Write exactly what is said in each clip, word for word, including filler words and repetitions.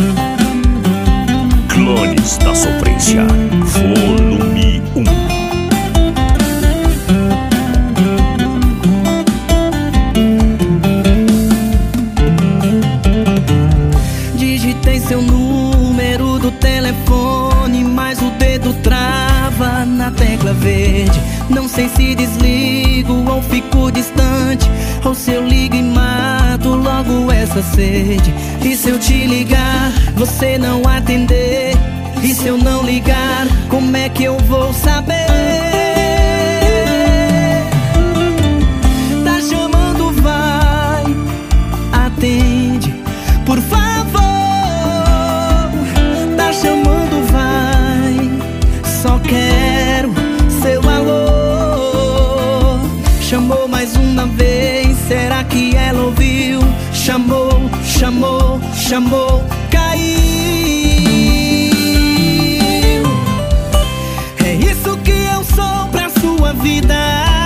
Clones da Sofrência, volume um. Digitei seu número do telefone, mas o dedo trava na tecla verde. Não sei se desligo ou fico distante, ou se eu ligo e mato logo essa sede. E se eu te ligar, você não atender? E se eu não ligar, como é que eu vou saber? Tá chamando, vai, atende, por favor. Tá chamando, vai, só quero seu alô. Chamou mais uma vez, será que ela ouviu? Chamou, chamou, chamou, caiu. É isso que eu sou pra sua vida.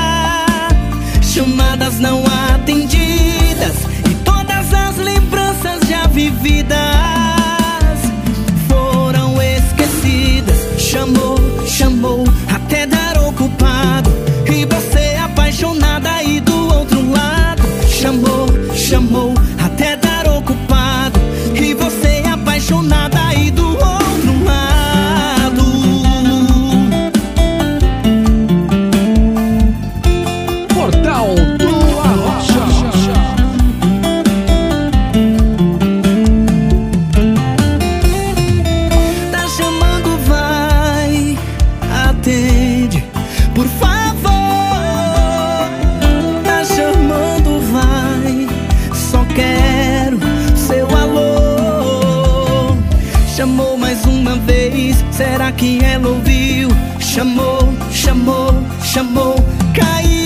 Chamadas não atendidas e todas as lembranças já vividas foram esquecidas. Chamou, chamou, até dar ocupado, e você apaixonada aí do outro lado. Chamou, chamou, até dar ocupado, e você apaixonada aí do outro lado. Portal do Arrocha. Tá chamando, vai, atende, por favor. Tá chamando, vai, só quero seu alô. Chamou mais uma vez, será que ela ouviu? Chamou, chamou, chamou, caiu.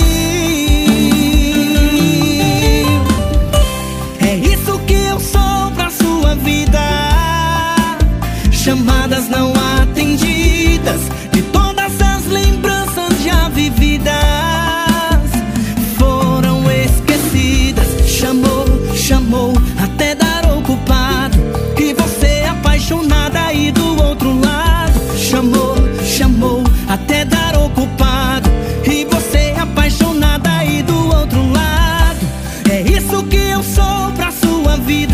É isso que eu sou pra sua vida. Chamadas não atendidas e todas as lembranças já vividas foram esquecidas. Chamou, chamou, até dar ocupado, e você apaixonada aí do outro lado. Chamou, chamou, até dar ocupado, e você apaixonada aí do outro lado. É isso que eu sou pra sua vida.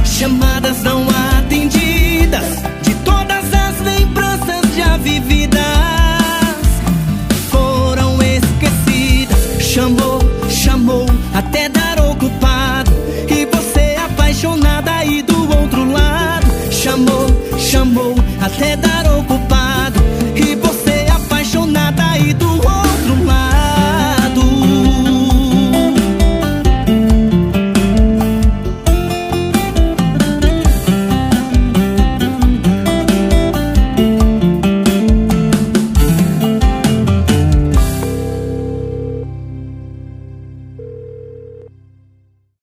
Chamadas não atendidas de todas as lembranças já vividas